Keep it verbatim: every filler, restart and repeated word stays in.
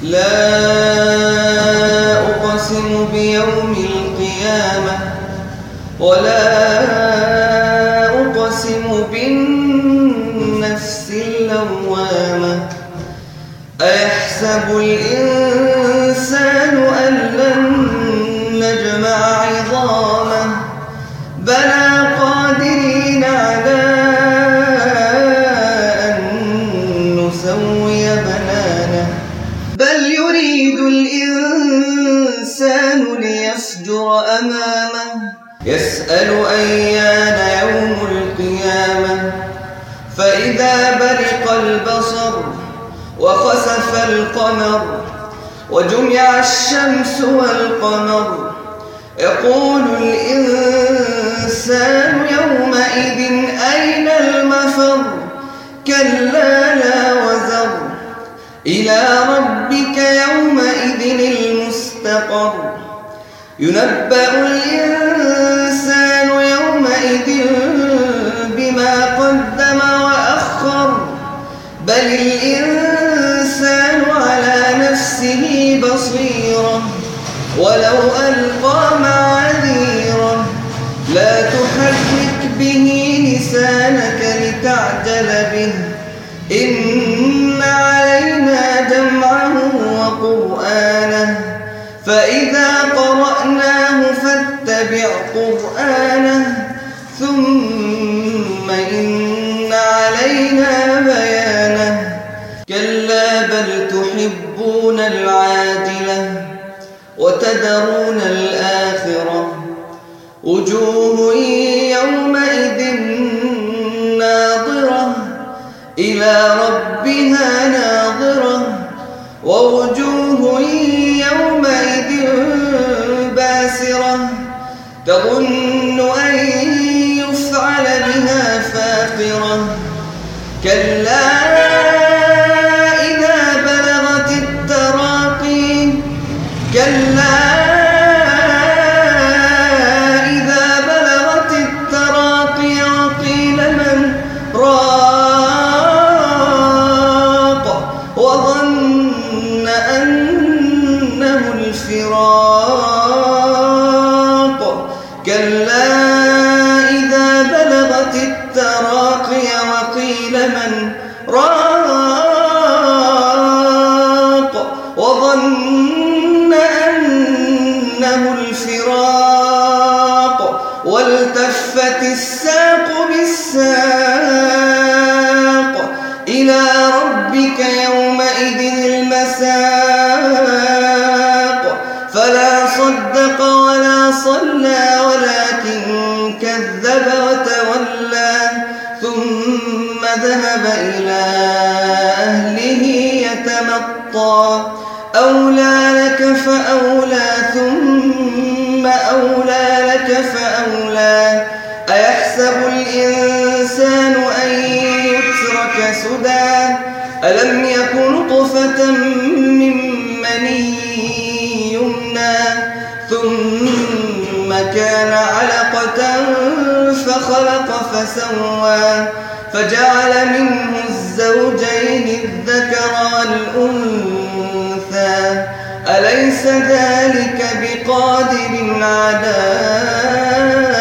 لا أقسم بيوم القيامة ولا أقسم بالنفس اللوامة أيحسب الإنسان أن لن نجمع عظامه بلى قادرين على أن نسوي بنانه بل يريد الإنسان ليفجر أمامه يسأل أيان يوم القيامة فإذا برق البصر وخسف القمر وجمع الشمس والقمر يقول الإنسان يومئذ أين المفر كلا لا وزر إلى ربك يومئذ المستقر ينبأ الإنسان يومئذ بما قدم وأخر بل الإنسان على نفسه بصيرة ولو ألقى معاذيره لا تحرك به لسانك لتعجل به إن علينا جمعه وقرآنه فإذا قرأناه فاتبع قرآنه ثم إن علينا بيانه كلا بل تحبون العاجلة وتذرون الآخرة وجوه يومئذ ناظرة إلى ربها ناظرة ووجوه يومئذ باسرة تظن أن يفعل بها فاقرة كلا إذا بلغت التراقي كلا إذا بلغت التراقي وقيل من راق وظن أنه الفراق كلا إذا بلغت التراقي وقيل من راق وظن أنه الفراق والتفت الساق بالساق إلى ربك يومئذ المساق فلا صدق ولا صلى ولكن كذب وتولى ثم ذهب إلى أهله يتمطى أولى لك فأولى ثم أولى لك فأولى أيحسب الإنسان أن يترك سدى ألم يك نطفة من مني يمنى ثم كان علقة فخلق فسوى فجعل منه الزوجين الذكر والأنثى أليس ذلك بقادر على